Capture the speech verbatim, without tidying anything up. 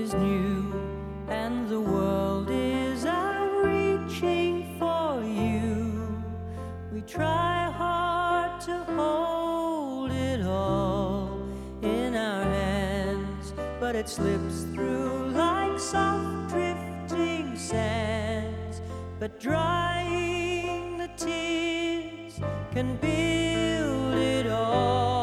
is new and the world is out reaching for you. We try hard to hold it all in our hands, but it slips through like soft drifting sands. But drying the tears can build it all.